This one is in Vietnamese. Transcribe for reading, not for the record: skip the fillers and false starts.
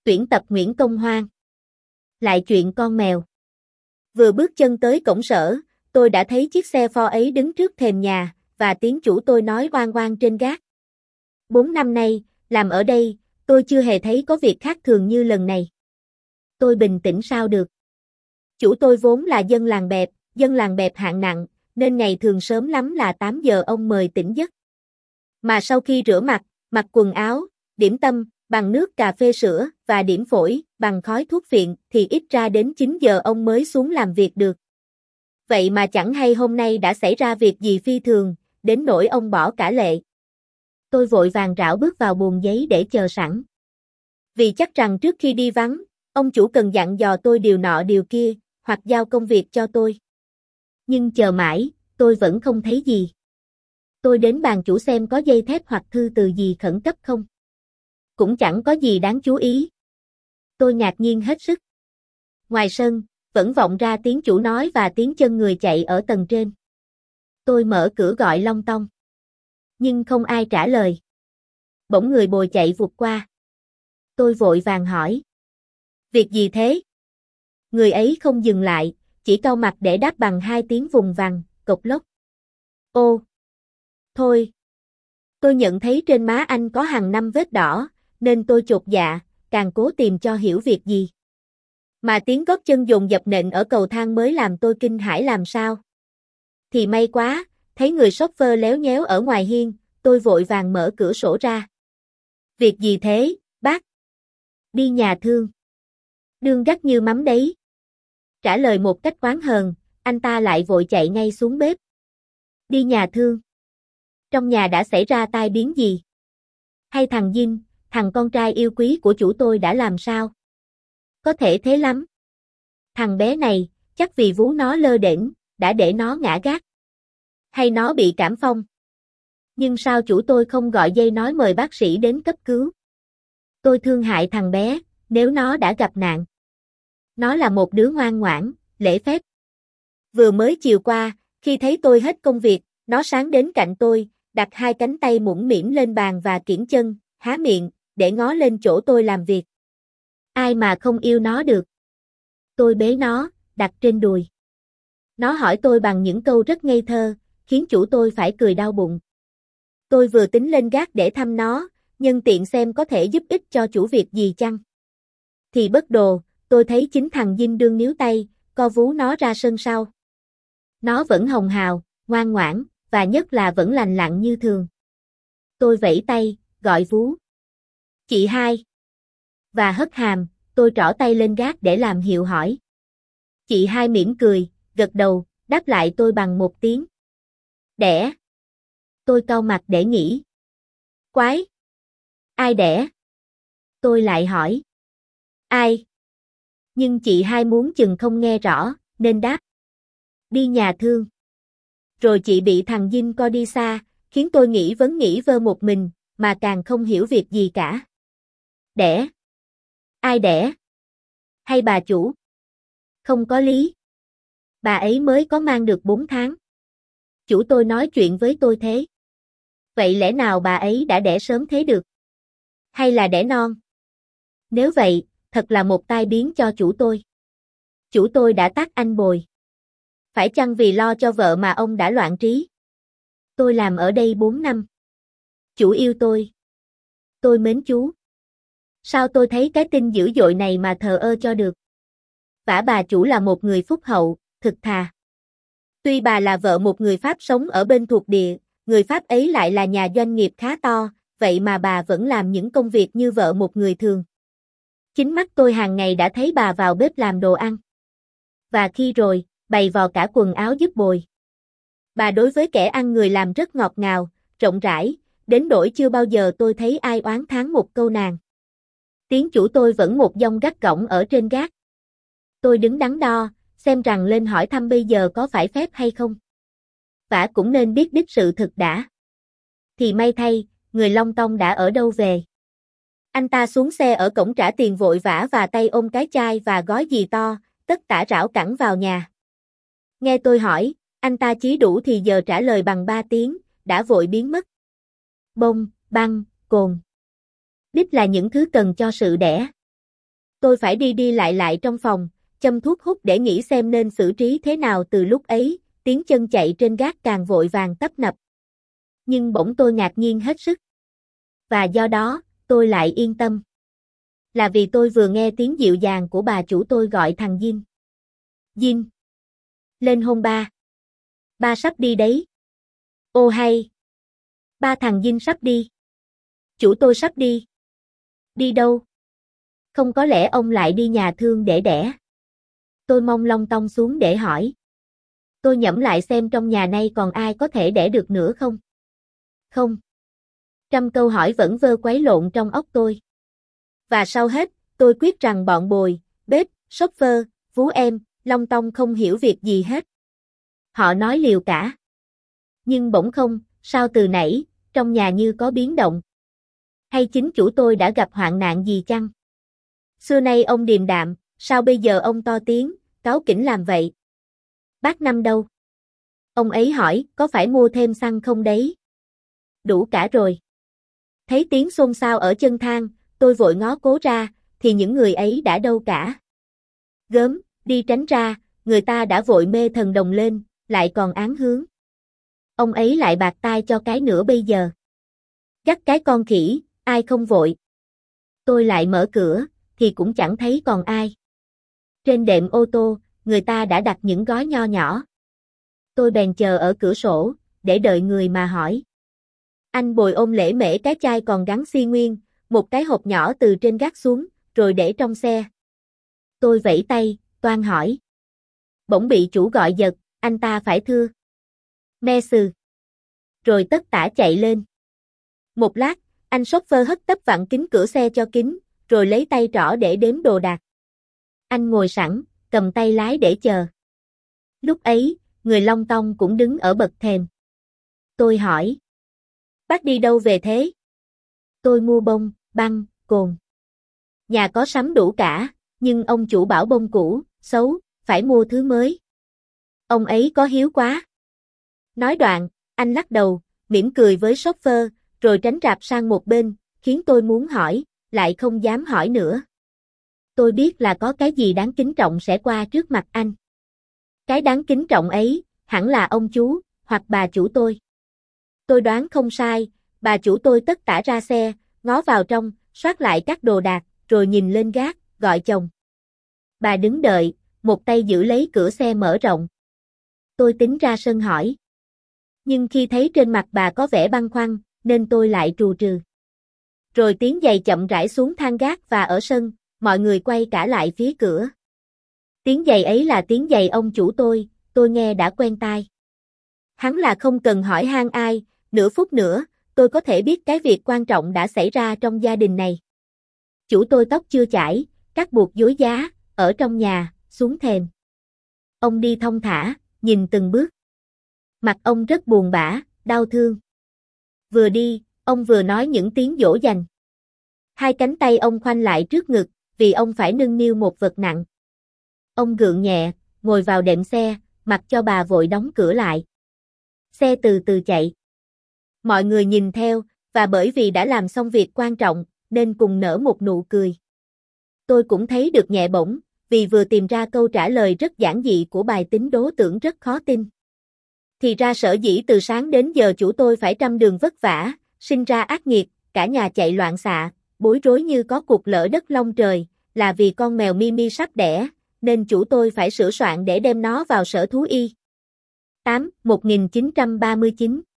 Tuyển tập Nguyễn Công Hoan. Lại chuyện con mèo. Vừa bước chân tới cổng sở, tôi đã thấy chiếc xe Ford ấy đứng trước thềm nhà, và tiếng chủ tôi nói oang oang trên gác. 4 năm nay, làm ở đây, tôi chưa hề thấy có việc khác thường như lần này. Tôi bình tĩnh sao được. Chủ tôi vốn là dân làng bẹp hạng nặng, nên ngày thường sớm lắm là 8 giờ ông mời tỉnh giấc. Mà sau khi rửa mặt, mặc quần áo, điểm tâm bằng nước cà phê sữa và điểm phổi bằng khói thuốc phiện thì ít ra đến 9 giờ ông mới xuống làm việc được. Vậy mà chẳng hay hôm nay đã xảy ra việc gì phi thường, đến nỗi ông bỏ cả lệ. Tôi vội vàng rảo bước vào buồng giấy để chờ sẵn. Vì chắc rằng trước khi đi vắng, ông chủ cần dặn dò tôi điều nọ điều kia, hoặc giao công việc cho tôi. Nhưng chờ mãi, tôi vẫn không thấy gì. Tôi đến bàn chủ xem có dây thép hoặc thư từ gì khẩn cấp không. Cũng chẳng có gì đáng chú ý. Tôi ngạc nhiên hết sức. Ngoài sân, vẫn vọng ra tiếng chủ nói và tiếng chân người chạy ở tầng trên. Tôi mở cửa gọi long tong. Nhưng không ai trả lời. Bỗng người bồi chạy vụt qua. Tôi vội vàng hỏi. Việc gì thế? Người ấy không dừng lại, chỉ cau mặt để đáp bằng 2 tiếng vùng vằng, cộc lốc. Ô! Thôi! Tôi nhận thấy trên má anh có hàng 5 vết đỏ, nên tôi chột dạ, càng cố tìm cho hiểu việc gì. Mà tiếng gót chân dồn dập nện ở cầu thang mới làm tôi kinh hãi làm sao. Thì may quá, thấy người shopper léo nhéo ở ngoài hiên, tôi vội vàng mở cửa sổ ra. Việc gì thế, bác? Đi nhà thương. Đương gắt như mắm đấy. Trả lời một cách oán hờn, anh ta lại vội chạy ngay xuống bếp. Đi nhà thương. Trong nhà đã xảy ra tai biến gì? Hay thằng Dinh, thằng con trai yêu quý của chủ tôi đã làm sao? Có thể thế lắm. Thằng bé này, chắc vì vú nó lơ đễnh, đã để nó ngã gác. Hay nó bị cảm phong. Nhưng sao chủ tôi không gọi dây nói mời bác sĩ đến cấp cứu? Tôi thương hại thằng bé, nếu nó đã gặp nạn. Nó là một đứa ngoan ngoãn, lễ phép. Vừa mới chiều qua, khi thấy tôi hết công việc, nó sáng đến cạnh tôi, đặt 2 cánh tay mũm mĩm lên bàn và kiễng chân, há miệng, để ngó lên chỗ tôi làm việc. Ai mà không yêu nó được. Tôi bế nó, đặt trên đùi. Nó hỏi tôi bằng những câu rất ngây thơ, khiến chủ tôi phải cười đau bụng. Tôi vừa tính lên gác để thăm nó, nhân tiện xem có thể giúp ích cho chủ việc gì chăng. Thì bất đồ, tôi thấy chính thằng Dinh đương níu tay, co vú nó ra sân sau. Nó vẫn hồng hào, ngoan ngoãn, và nhất là vẫn lành lặn như thường. Tôi vẫy tay, gọi vú. Chị hai. Và hất hàm, tôi trỏ tay lên gác để làm hiệu hỏi. Chị hai mỉm cười, gật đầu, đáp lại tôi bằng một tiếng. Đẻ. Tôi cau mặt để nghĩ. Quái. Ai đẻ? Tôi lại hỏi. Ai? Nhưng chị hai muốn chừng không nghe rõ, nên đáp. Đi nhà thương. Rồi chị bị thằng Dinh co đi xa, khiến tôi nghĩ vơ một mình, mà càng không hiểu việc gì cả. Đẻ. Ai đẻ? Hay bà chủ? Không có lý. Bà ấy mới có mang được 4 tháng. Chủ tôi nói chuyện với tôi thế. Vậy lẽ nào bà ấy đã đẻ sớm thế được? Hay là đẻ non? Nếu vậy, thật là một tai biến cho chủ tôi. Chủ tôi đã tát anh bồi. Phải chăng vì lo cho vợ mà ông đã loạn trí? Tôi làm ở đây 4 năm. Chủ yêu tôi. Tôi mến chú. Sao tôi thấy cái tin dữ dội này mà thờ ơ cho được? Vả bà chủ là một người phúc hậu, thực thà. Tuy bà là vợ một người Pháp sống ở bên thuộc địa, người Pháp ấy lại là nhà doanh nghiệp khá to, vậy mà bà vẫn làm những công việc như vợ một người thường. Chính mắt tôi hàng ngày đã thấy bà vào bếp làm đồ ăn. Và khi rồi, bày vò cả quần áo giúp bồi. Bà đối với kẻ ăn người làm rất ngọt ngào, rộng rãi, đến nỗi chưa bao giờ tôi thấy ai oán thán một câu nàng. Tiếng chủ tôi vẫn một dong gắt gỏng ở trên gác. Tôi đứng đắn đo, xem rằng lên hỏi thăm bây giờ có phải phép hay không. Vả cũng nên biết đích sự thực đã. Thì may thay, người Long Tông đã ở đâu về. Anh ta xuống xe ở cổng trả tiền vội vã và tay ôm cái chai và gói gì to, tất tả rảo cẳng vào nhà. Nghe tôi hỏi, anh ta chí đủ thì giờ trả lời bằng 3 tiếng, đã vội biến mất. Bông, băng, cồn. Đích là những thứ cần cho sự đẻ. Tôi phải đi đi lại trong phòng, châm thuốc hút để nghĩ xem nên xử trí thế nào. Từ lúc ấy, tiếng chân chạy trên gác càng vội vàng tấp nập. Nhưng bỗng tôi ngạc nhiên hết sức. Và do đó, tôi lại yên tâm. Là vì tôi vừa nghe tiếng dịu dàng của bà chủ tôi gọi thằng Jin. Jin! Lên hôn ba. Ba sắp đi đấy. Ô hay! Ba, thằng Jin sắp đi. Chủ tôi sắp đi. Đi đâu? Không có lẽ ông lại đi nhà thương để đẻ? Tôi mong long tong xuống để hỏi. Tôi nhẩm lại xem trong nhà này còn ai có thể đẻ được nữa không? Không. Trăm câu hỏi vẫn vơ quấy lộn trong óc tôi. Và sau hết, tôi quyết rằng bọn bồi, bếp, shopper, vú em, long tong không hiểu việc gì hết. Họ nói liều cả. Nhưng bỗng không, sao từ nãy, trong nhà như có biến động. Hay chính chủ tôi đã gặp hoạn nạn gì chăng? Xưa nay ông điềm đạm, sao bây giờ ông to tiếng, cáu kỉnh làm vậy? Bác Năm đâu? Ông ấy hỏi, có phải mua thêm xăng không đấy? Đủ cả rồi. Thấy tiếng xôn xao ở chân thang, tôi vội ngó cố ra, thì những người ấy đã đâu cả. Gớm, đi tránh ra, người ta đã vội mê thần đồng lên, lại còn án hướng. Ông ấy lại bạc tai cho cái nữa bây giờ. Gắt cái con khỉ, ai không vội. Tôi lại mở cửa, thì cũng chẳng thấy còn ai. Trên đệm ô tô, người ta đã đặt những gói nho nhỏ. Tôi bèn chờ ở cửa sổ, để đợi người mà hỏi. Anh Bồi ôm lễ mễ cái chai còn gắn xi nguyên, một cái hộp nhỏ từ trên gác xuống, rồi để trong xe. Tôi vẫy tay, toan hỏi. Bỗng bị chủ gọi giật, anh ta phải thưa. Me sừ. Rồi tất tả chạy lên. Một lát, anh chauffeur hất tấp vặn kính cửa xe cho kín, rồi lấy tay trỏ để đếm đồ đạc. Anh ngồi sẵn, cầm tay lái để chờ. Lúc ấy, người Long Tong cũng đứng ở bậc thềm. Tôi hỏi. Bác đi đâu về thế? Tôi mua bông, băng, cồn. Nhà có sắm đủ cả, nhưng ông chủ bảo bông cũ, xấu, phải mua thứ mới. Ông ấy có hiếu quá. Nói đoạn, anh lắc đầu, mỉm cười với chauffeur, rồi tránh rạp sang một bên, khiến tôi muốn hỏi, lại không dám hỏi nữa. Tôi biết là có cái gì đáng kính trọng sẽ qua trước mặt anh. Cái đáng kính trọng ấy, hẳn là ông chú, hoặc bà chủ tôi. Tôi đoán không sai, bà chủ tôi tất tả ra xe, ngó vào trong, soát lại các đồ đạc, rồi nhìn lên gác, gọi chồng. Bà đứng đợi, một tay giữ lấy cửa xe mở rộng. Tôi tính ra sân hỏi. Nhưng khi thấy trên mặt bà có vẻ băn khoăn, nên tôi lại trù trừ. Rồi tiếng giày chậm rãi xuống thang gác và ở sân, mọi người quay cả lại phía cửa. Tiếng giày ấy là tiếng giày ông chủ tôi nghe đã quen tai. Hắn là không cần hỏi han ai, nửa phút nữa, tôi có thể biết cái việc quan trọng đã xảy ra trong gia đình này. Chủ tôi tóc chưa chải, cắt buộc dối giá, ở trong nhà, xuống thềm. Ông đi thong thả, nhìn từng bước. Mặt ông rất buồn bã, đau thương. Vừa đi, ông vừa nói những tiếng dỗ dành. Hai cánh tay ông khoanh lại trước ngực, vì ông phải nâng niu một vật nặng. Ông gượng nhẹ, ngồi vào đệm xe, mặc cho bà vội đóng cửa lại. Xe từ từ chạy. Mọi người nhìn theo, và bởi vì đã làm xong việc quan trọng, nên cùng nở một nụ cười. Tôi cũng thấy được nhẹ bỗng, vì vừa tìm ra câu trả lời rất giản dị của bài tính đố tưởng rất khó tin. Thì ra sở dĩ từ sáng đến giờ chủ tôi phải trăm đường vất vả, sinh ra ác nghiệt, cả nhà chạy loạn xạ, bối rối như có cuộc lở đất long trời, là vì con mèo Mimi sắp đẻ, nên chủ tôi phải sửa soạn để đem nó vào sở thú y. 8. 1939